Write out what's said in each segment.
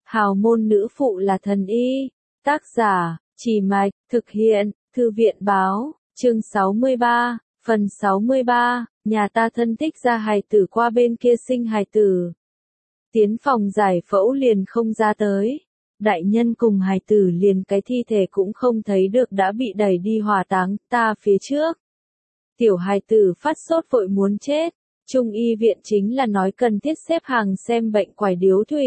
Hào môn nữ phụ là thần y. Tác giả, Trì Mạch, thực hiện, Thư viện báo, chương 63, phần 63, nhà ta thân thích ra hài tử qua bên kia sinh hài tử. Tiến phòng giải phẫu liền không ra tới. Đại nhân cùng hài tử liền cái thi thể cũng không thấy được đã bị đẩy đi hỏa táng ta phía trước. Tiểu hài tử phát sốt vội muốn chết. Trung y viện chính là nói cần thiết xếp hàng xem bệnh quải điếu thủy.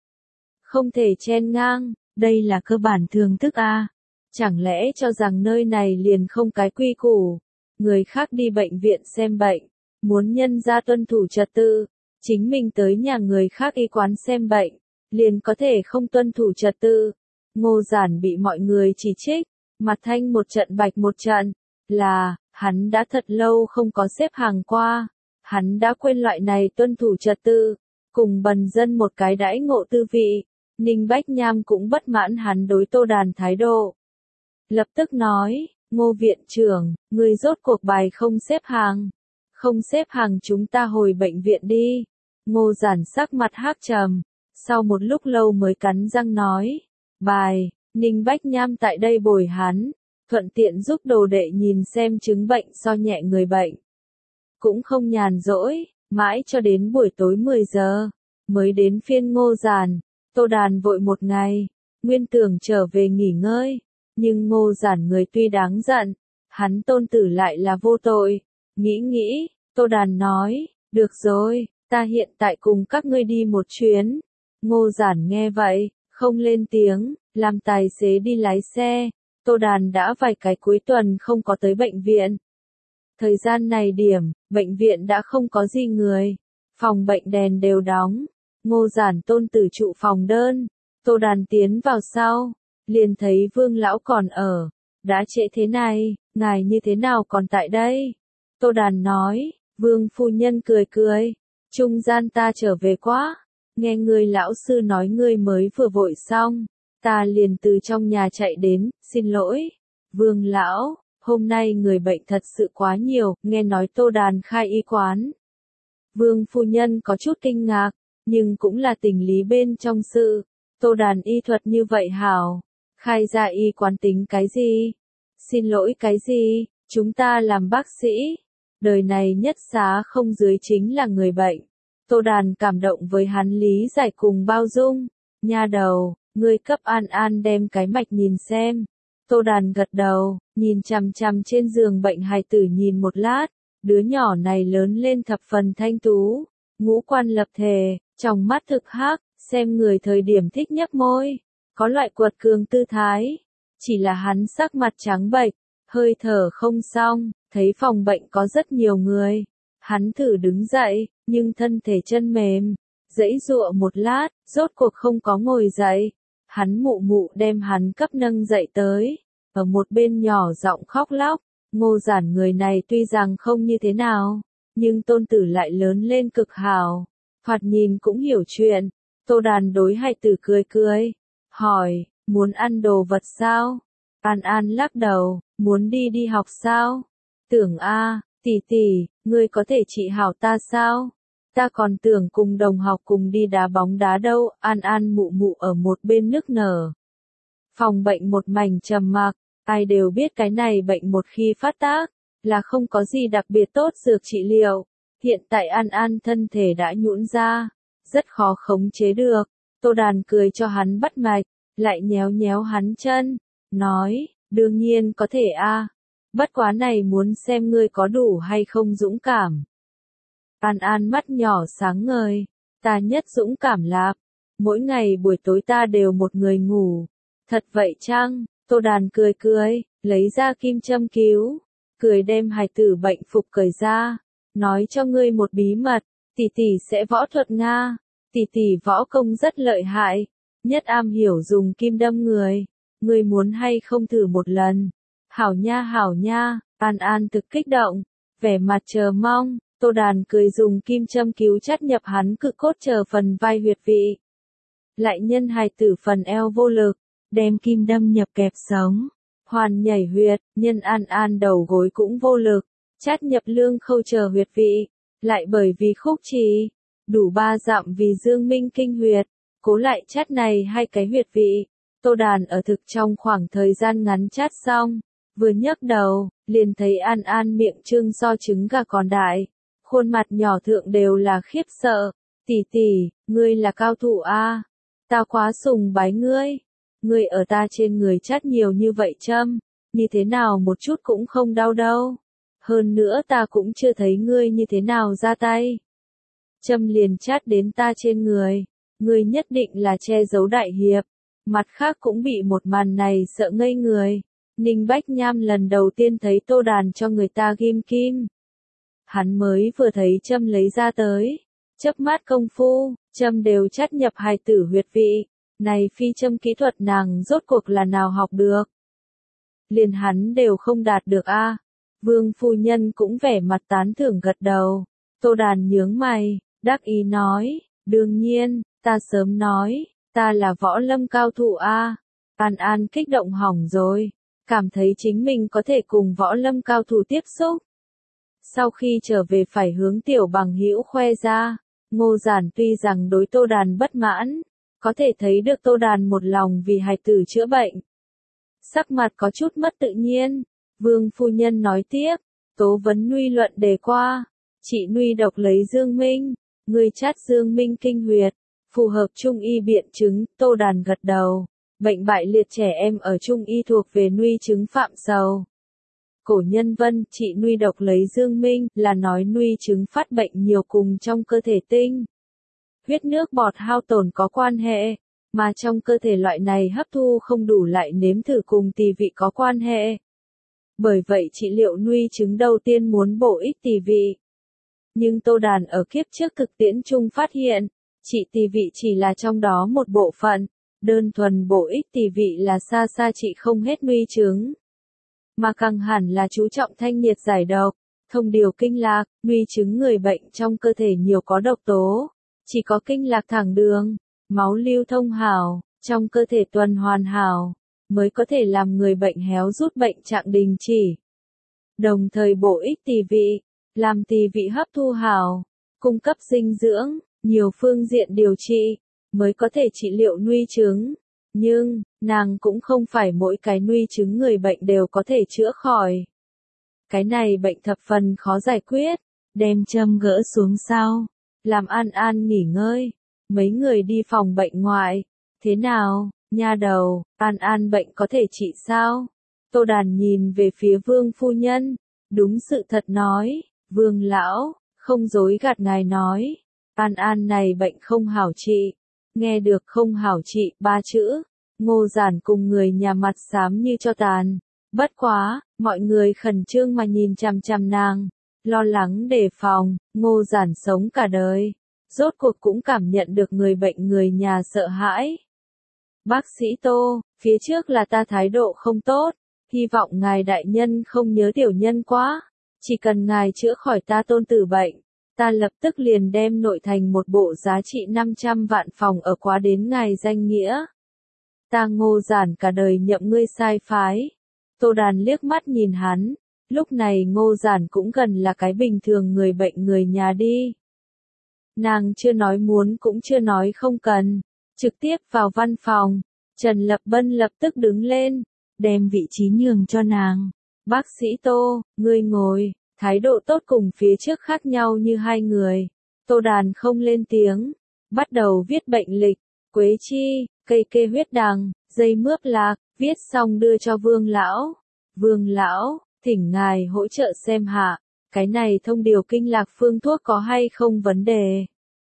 Không thể chen ngang, đây là cơ bản thường thức a. Chẳng lẽ cho rằng nơi này liền không cái quy củ. Người khác đi bệnh viện xem bệnh, muốn nhân ra tuân thủ trật tự. Chính mình tới nhà người khác y quán xem bệnh, liền có thể không tuân thủ trật tự. Ngô Giản bị mọi người chỉ trích, mặt thanh một trận bạch một trận, là, hắn đã thật lâu không có xếp hàng qua. Hắn đã quên loại này tuân thủ trật tự, cùng bần dân một cái đãi ngộ tư vị. Ninh Bách Nham cũng bất mãn hắn đối Tô Đàn thái độ. Lập tức nói, Ngô viện trưởng, người rốt cuộc bài không xếp hàng. Không xếp hàng chúng ta hồi bệnh viện đi. Ngô Giản sắc mặt hắc trầm, sau một lúc lâu mới cắn răng nói, bài, Ninh Bách Nham tại đây bồi hắn, thuận tiện giúp đồ đệ nhìn xem chứng bệnh so nhẹ người bệnh. Cũng không nhàn rỗi, mãi cho đến buổi tối 10 giờ, mới đến phiên Ngô Giản. Tô Đàn vội một ngày, nguyên tưởng trở về nghỉ ngơi, nhưng Ngô Giản người tuy đáng giận, hắn tôn tử lại là vô tội. Nghĩ, Tô Đàn nói, được rồi, ta hiện tại cùng các ngươi đi một chuyến. Ngô Giản nghe vậy, không lên tiếng, làm tài xế đi lái xe. Tô Đàn đã vài cái cuối tuần không có tới bệnh viện. Thời gian này điểm, bệnh viện đã không có gì người, phòng bệnh đèn đều đóng. Ngô Giản tôn tử trụ phòng đơn, Tô Đàn tiến vào sau, liền thấy Vương lão còn ở. Đã trễ thế này, ngài như thế nào còn tại đây? Tô Đàn nói. Vương phu nhân cười, trung gian ta trở về quá, nghe người lão sư nói ngươi mới vừa vội xong, ta liền từ trong nhà chạy đến, xin lỗi. Vương lão, hôm nay người bệnh thật sự quá nhiều, nghe nói Tô Đàn khai y quán. Vương phu nhân có chút kinh ngạc, nhưng cũng là tình lý bên trong sự. Tô Đàn y thuật như vậy hảo, khai ra y quán tính cái gì? Xin lỗi cái gì? Chúng ta làm bác sĩ, đời này nhất xá không dưới chính là người bệnh. Tô Đàn cảm động với hắn lý giải cùng bao dung. Nha đầu, ngươi cấp An An đem cái mạch nhìn xem. Tô Đàn gật đầu, nhìn chằm chằm trên giường bệnh hài tử nhìn một lát. Đứa nhỏ này lớn lên thập phần thanh tú, ngũ quan lập thể, trong mắt thực hắc, xem người thời điểm thích nhấp môi, có loại quật cường tư thái. Chỉ là hắn sắc mặt trắng bệch, hơi thở không xong, thấy phòng bệnh có rất nhiều người. Hắn thử đứng dậy, nhưng thân thể chân mềm, giãy giụa một lát, rốt cuộc không có ngồi dậy. Hắn mụ đem hắn cấp nâng dậy tới, ở một bên nhỏ giọng khóc lóc. Ngô Giản người này tuy rằng không như thế nào, nhưng tôn tử lại lớn lên cực hảo, thoạt nhìn cũng hiểu chuyện. Tô Đàn đối hài tử cười, hỏi, muốn ăn đồ vật sao? An An lắc đầu, muốn đi học sao? Tưởng tỷ, ngươi có thể trị hảo ta sao? Ta còn tưởng cùng đồng học cùng đi đá bóng đá đâu. An An mụ ở một bên nức nở. Phòng bệnh một mảnh trầm mặc, ai đều biết cái này bệnh một khi phát tác, là không có gì đặc biệt tốt dược trị liệu. Hiện tại An An thân thể đã nhũn ra, rất khó khống chế được. Tô Đàn cười cho hắn bắt mạch, lại nhéo hắn chân, nói, đương nhiên có thể bất quá này muốn xem ngươi có đủ hay không dũng cảm. An An mắt nhỏ sáng ngời, ta nhất dũng cảm lạp, mỗi ngày buổi tối ta đều một người ngủ. Thật vậy chăng? Tô Đàn cười, lấy ra kim châm cứu, cười đem hài tử bệnh phục cởi ra, nói cho ngươi một bí mật, tỷ sẽ võ thuật Nga, tỷ võ công rất lợi hại, nhất am hiểu dùng kim đâm người, ngươi muốn hay không thử một lần? Hảo nha, An An thực kích động, vẻ mặt chờ mong. Tô Đàn cười dùng kim châm cứu chắt nhập hắn cự cốt chờ phần vai huyệt vị. Lại nhân hài tử phần eo vô lực, đem kim đâm nhập kẹp sống, hoàn nhảy huyệt, nhân An An đầu gối cũng vô lực, chát nhập lương khâu chờ huyệt vị, lại bởi vì khúc trì, đủ 3 dặm vì dương minh kinh huyệt, cố lại chát này hai cái huyệt vị. Tô Đàn ở thực trong khoảng thời gian ngắn chát xong, vừa nhấc đầu, liền thấy An An miệng trương so trứng gà còn đại, khuôn mặt nhỏ thượng đều là khiếp sợ. Tỷ tỷ, ngươi là cao thủ a, ta quá sùng bái ngươi. Ngươi ở ta trên người chát nhiều như vậy châm, như thế nào một chút cũng không đau đâu. Hơn nữa ta cũng chưa thấy ngươi như thế nào ra tay. Châm liền chát đến ta trên người, ngươi nhất định là che giấu đại hiệp. Mặt khác cũng bị một màn này sợ ngây người. Ninh Bách Nham lần đầu tiên thấy Tô Đàn cho người ta ghim kim. Hắn mới vừa thấy châm lấy ra tới. Chớp mắt công phu, châm đều chát nhập hài tử huyệt vị. Này phi châm kỹ thuật nàng rốt cuộc là nào học được. Liền hắn đều không đạt được a. Vương phu nhân cũng vẻ mặt tán thưởng gật đầu. Tô Đàn nhướng mày, đắc ý nói, đương nhiên, ta sớm nói, ta là võ lâm cao thủ a. An An kích động hỏng rồi, cảm thấy chính mình có thể cùng võ lâm cao thủ tiếp xúc. Sau khi trở về phải hướng tiểu bằng hữu khoe ra, Ngô Giản tuy rằng đối Tô Đàn bất mãn, có thể thấy được Tô Đàn một lòng vì hài tử chữa bệnh. Sắc mặt có chút mất tự nhiên, Vương phu nhân nói tiếp, Tố Vấn Nuy luận đề qua, chị Nuy độc lấy Dương Minh, người chát Dương Minh kinh huyệt, phù hợp trung y biện chứng. Tô Đàn gật đầu, bệnh bại liệt trẻ em ở trung y thuộc về Nuy chứng phạm sầu. Cổ nhân vân, chị Nuy độc lấy Dương Minh, là nói Nuy chứng phát bệnh nhiều cùng trong cơ thể tinh. Huyết nước bọt hao tổn có quan hệ, mà trong cơ thể loại này hấp thu không đủ lại nếm thử cùng tỳ vị có quan hệ. Bởi vậy trị liệu Nuy chứng đầu tiên muốn bổ ích tỳ vị. Nhưng Tô Đàn ở kiếp trước thực tiễn chung phát hiện, trị tỳ vị chỉ là trong đó một bộ phận, đơn thuần bổ ích tỳ vị là xa xa trị không hết Nuy chứng. Mà càng hẳn là chú trọng thanh nhiệt giải độc, thông điều kinh lạc. Nuy chứng người bệnh trong cơ thể nhiều có độc tố, chỉ có kinh lạc thẳng đường, máu lưu thông hảo, trong cơ thể tuần hoàn hảo, mới có thể làm người bệnh héo rút bệnh trạng đình chỉ. Đồng thời bổ ích tỳ vị, làm tỳ vị hấp thu hảo, cung cấp dinh dưỡng, nhiều phương diện điều trị, mới có thể trị liệu Nuy chứng. Nhưng, nàng cũng không phải mỗi cái Nuy chứng người bệnh đều có thể chữa khỏi. Cái này bệnh thập phần khó giải quyết, đem châm gỡ xuống sau, làm An An nghỉ ngơi. Mấy người đi phòng bệnh ngoại, thế nào, nha đầu, An An bệnh có thể trị sao? Tô Đàn nhìn về phía Vương phu nhân, đúng sự thật nói, Vương lão, không dối gạt ngài nói, An An này bệnh không hảo trị. Nghe được không hảo trị ba chữ, Ngô Giản cùng người nhà mặt xám như cho tàn. Bất quá, mọi người khẩn trương mà nhìn chằm chằm nàng, lo lắng đề phòng. Ngô Giản sống cả đời, rốt cuộc cũng cảm nhận được người bệnh người nhà sợ hãi. Bác sĩ Tô, phía trước là ta thái độ không tốt, hy vọng ngài đại nhân không nhớ tiểu nhân quá, chỉ cần ngài chữa khỏi ta tôn tử bệnh, ta lập tức liền đem nội thành một bộ giá trị 500 vạn phòng ở quá đến ngài danh nghĩa. Ta Ngô Giản cả đời nhậm ngươi sai phái. Tô Đàn liếc mắt nhìn hắn, lúc này Ngô Giản cũng gần là cái bình thường người bệnh người nhà đi. Nàng chưa nói muốn cũng chưa nói không cần, trực tiếp vào văn phòng. Trần Lập Bân lập tức đứng lên, đem vị trí nhường cho nàng. Bác sĩ Tô, ngươi ngồi. Thái độ tốt cùng phía trước khác nhau như hai người. Tô Đàn không lên tiếng, bắt đầu viết bệnh lịch. Quế chi, cây kê huyết đằng, dây mướp lạc, viết xong đưa cho Vương lão. Vương lão, thỉnh ngài hỗ trợ xem hạ, cái này thông điều kinh lạc phương thuốc có hay không vấn đề.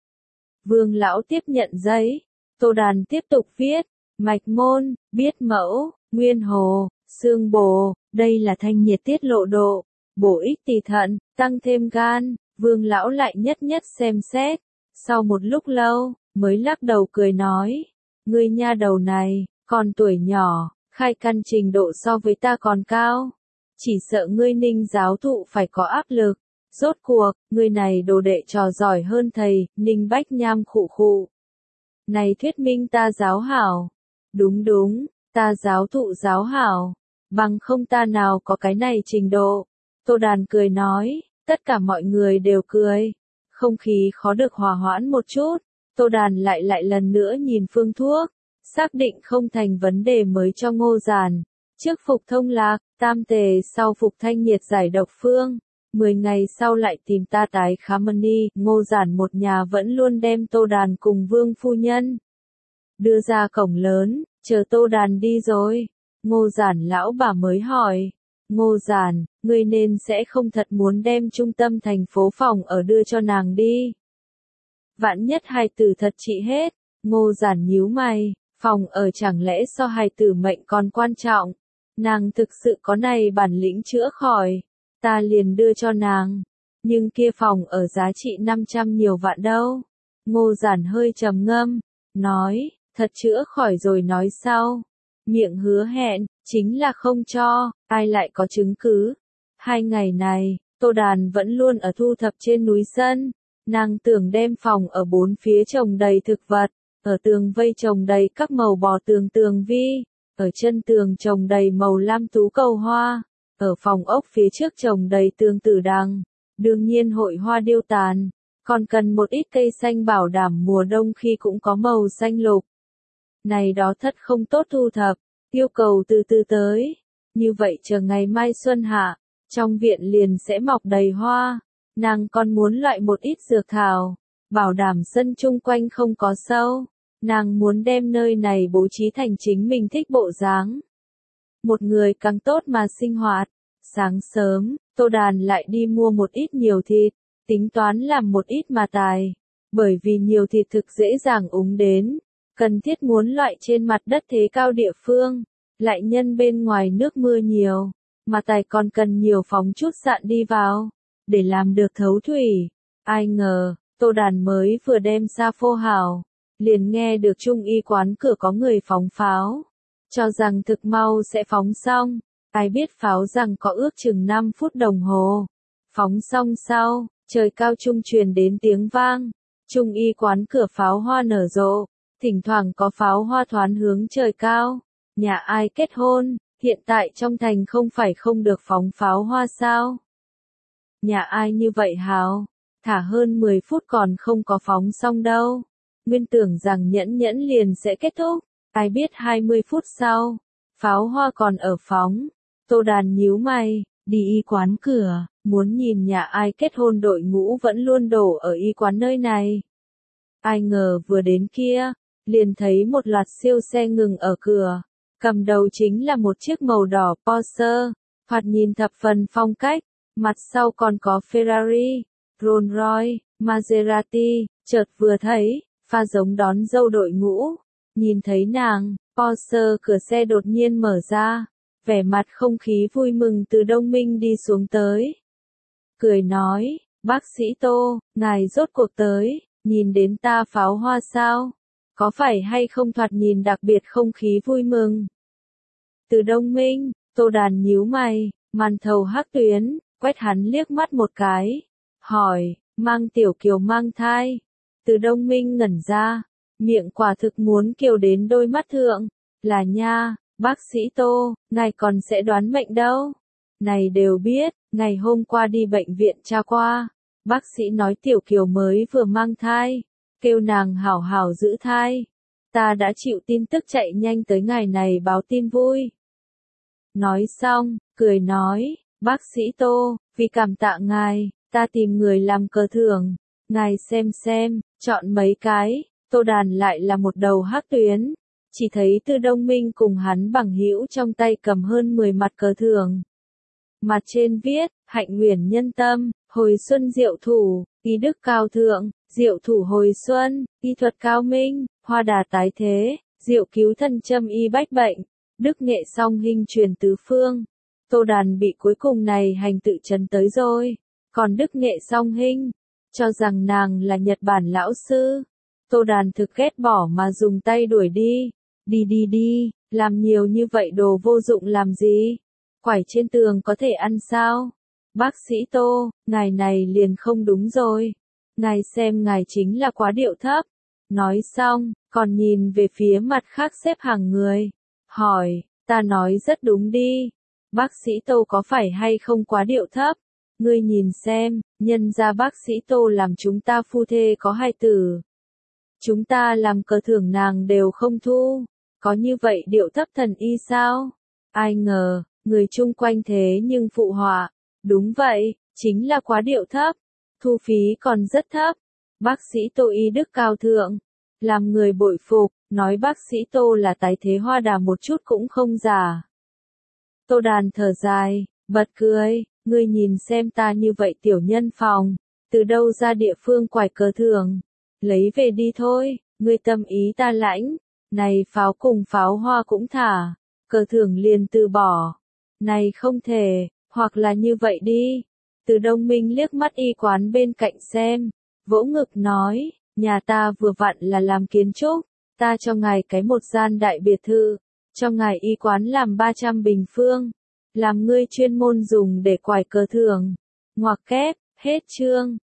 Vương lão tiếp nhận giấy, Tô Đàn tiếp tục viết, mạch môn, biết mẫu, nguyên hồ, xương bồ, đây là thanh nhiệt tiết lộ độ, bổ ích tỳ thận, tăng thêm gan. Vương lão lại nhất nhất xem xét, sau một lúc lâu, mới lắc đầu cười nói, ngươi nha đầu này, còn tuổi nhỏ, khai căn trình độ so với ta còn cao, chỉ sợ ngươi Ninh giáo thụ phải có áp lực. Rốt cuộc, ngươi này đồ đệ trò giỏi hơn thầy. Ninh Bách Nham khụ khụ. Này thuyết minh ta giáo hảo. Đúng đúng, ta giáo thụ giáo hảo, bằng không ta nào có cái này trình độ. Tô Đàn cười nói, tất cả mọi người đều cười, không khí khó được hòa hoãn một chút. Tô Đàn lại lần nữa nhìn phương thuốc, xác định không thành vấn đề mới cho Ngô Giản. Trước phục thông lạc, tam tề sau phục thanh nhiệt giải độc phương. 10 ngày sau lại tìm ta tái khám mani, Ngô Giản một nhà vẫn luôn đem Tô Đàn cùng Vương phu nhân đưa ra cổng lớn, chờ Tô Đàn đi rồi. Ngô Giản lão bà mới hỏi, Ngô Giản, ngươi nên sẽ không thật muốn đem trung tâm thành phố phòng ở đưa cho nàng đi. Vạn nhất hài tử thật trị hết. Ngô Giản nhíu mày, phòng ở chẳng lẽ so hài tử mệnh còn quan trọng. Nàng thực sự có này bản lĩnh chữa khỏi, ta liền đưa cho nàng. Nhưng kia phòng ở giá trị 500 nhiều vạn đâu. Ngô Giản hơi trầm ngâm, nói, thật chữa khỏi rồi nói sau. Miệng hứa hẹn, chính là không cho, ai lại có chứng cứ. 2 ngày này, Tô Đàn vẫn luôn ở thu thập trên núi sân. Nàng tưởng đem phòng ở bốn phía trồng đầy thực vật, ở tường vây trồng đầy các màu bò tường vi, ở chân tường trồng đầy màu lam tú cầu hoa, ở phòng ốc phía trước trồng đầy tường tử đằng, đương nhiên hội hoa điêu tàn, còn cần một ít cây xanh bảo đảm mùa đông khi cũng có màu xanh lục. Này đó thật không tốt thu thập, yêu cầu từ từ tới, như vậy chờ ngày mai xuân hạ, trong viện liền sẽ mọc đầy hoa. Nàng còn muốn loại một ít dược thảo, bảo đảm sân chung quanh không có sâu. Nàng muốn đem nơi này bố trí thành chính mình thích bộ dáng. Một người càng tốt mà sinh hoạt. Sáng sớm, Tô Đàn lại đi mua một ít nhiều thịt, tính toán làm một ít mà tài. Bởi vì nhiều thịt thực dễ dàng úng đến, cần thiết muốn loại trên mặt đất thế cao địa phương, lại nhân bên ngoài nước mưa nhiều, mà tài còn cần nhiều phóng chút sạn đi vào. Để làm được thấu thủy, ai ngờ, Tô Đàn mới vừa đem ra phô hào, liền nghe được trung y quán cửa có người phóng pháo, cho rằng thực mau sẽ phóng xong, ai biết pháo rằng có ước chừng 5 phút đồng hồ. Phóng xong sau, trời cao trung truyền đến tiếng vang, trung y quán cửa pháo hoa nở rộ, thỉnh thoảng có pháo hoa thoán hướng trời cao. Nhà ai kết hôn, hiện tại trong thành không phải không được phóng pháo hoa sao? Nhà ai như vậy hào, thả hơn 10 phút còn không có phóng xong đâu. Nguyên tưởng rằng nhẫn nhẫn liền sẽ kết thúc, ai biết 20 phút sau, pháo hoa còn ở phóng. Tô Đàn nhíu mày, đi y quán cửa, muốn nhìn nhà ai kết hôn đội ngũ vẫn luôn đổ ở y quán nơi này. Ai ngờ vừa đến kia, liền thấy một loạt siêu xe ngừng ở cửa, cầm đầu chính là một chiếc màu đỏ Porsche, thoạt nhìn thập phần phong cách. Mặt sau còn có Ferrari, Rolls-Royce, Maserati, chợt vừa thấy, pha giống đón dâu đội ngũ. Nhìn thấy nàng, Porsche cửa xe đột nhiên mở ra, vẻ mặt không khí vui mừng từ Đông Minh đi xuống tới. Cười nói, bác sĩ Tô, ngài rốt cuộc tới, nhìn đến ta pháo hoa sao? Có phải hay không thoạt nhìn đặc biệt không khí vui mừng? Từ Đông Minh, Tô Đàn nhíu mày, màn thầu hắc tuyến. Quét hắn liếc mắt một cái, hỏi, mang tiểu kiều mang thai. Từ Đông Minh ngẩn ra, miệng quả thực muốn kiều đến đôi mắt thượng, là nha, bác sĩ Tô, ngài còn sẽ đoán mệnh đâu. Này đều biết, ngày hôm qua đi bệnh viện tra qua, bác sĩ nói tiểu kiều mới vừa mang thai, kêu nàng hảo hảo giữ thai. Ta đã chịu tin tức chạy nhanh tới ngày này báo tin vui. Nói xong, cười nói, bác sĩ Tô, vì cảm tạ ngài, ta tìm người làm cờ thưởng, ngài xem, chọn mấy cái. Tô Đàn lại là một đầu hắc tuyến, chỉ thấy Từ Đông Minh cùng hắn bằng hữu trong tay cầm hơn 10 mặt cờ thưởng. Mặt trên viết, hạnh nguyện nhân tâm, hồi xuân diệu thủ, y đức cao thượng, diệu thủ hồi xuân, y thuật cao minh, hoa đà tái thế, diệu cứu thân châm y bách bệnh, đức nghệ song hình truyền tứ phương. Tô Đàn bị cuối cùng này hành tự chấn tới rồi, còn đức nghệ song hình, cho rằng nàng là Nhật Bản lão sư. Tô Đàn thực ghét bỏ mà dùng tay đuổi đi, đi, làm nhiều như vậy đồ vô dụng làm gì, quải trên tường có thể ăn sao? Bác sĩ Tô, ngài này liền không đúng rồi, ngài xem ngài chính là quá điệu thấp. Nói xong, còn nhìn về phía mặt khác xếp hàng người, hỏi, ta nói rất đúng đi. Bác sĩ Tô có phải hay không quá điệu thấp? Ngươi nhìn xem, nhân ra bác sĩ Tô làm chúng ta phu thê có hai tử. Chúng ta làm cờ thưởng nàng đều không thu. Có như vậy điệu thấp thần y sao? Ai ngờ, người chung quanh thế nhưng phụ họa. Đúng vậy, chính là quá điệu thấp. Thu phí còn rất thấp. Bác sĩ Tô y đức cao thượng. Làm người bội phục, nói bác sĩ Tô là tái thế hoa đà một chút cũng không giả. Tô Đàn thở dài, bật cười, ngươi nhìn xem ta như vậy tiểu nhân phòng, từ đâu ra địa phương quải cờ thưởng, lấy về đi thôi, ngươi tâm ý ta lãnh, này pháo cùng pháo hoa cũng thả, cờ thưởng liền từ bỏ, này không thể, hoặc là như vậy đi. Từ Đông Minh liếc mắt y quán bên cạnh xem, vỗ ngực nói, nhà ta vừa vặn là làm kiến trúc, ta cho ngài cái một gian đại biệt thự, cho ngài y quán làm 300 bình phương, làm ngươi chuyên môn dùng để quải cờ thưởng. Ngoặc kép, hết chương.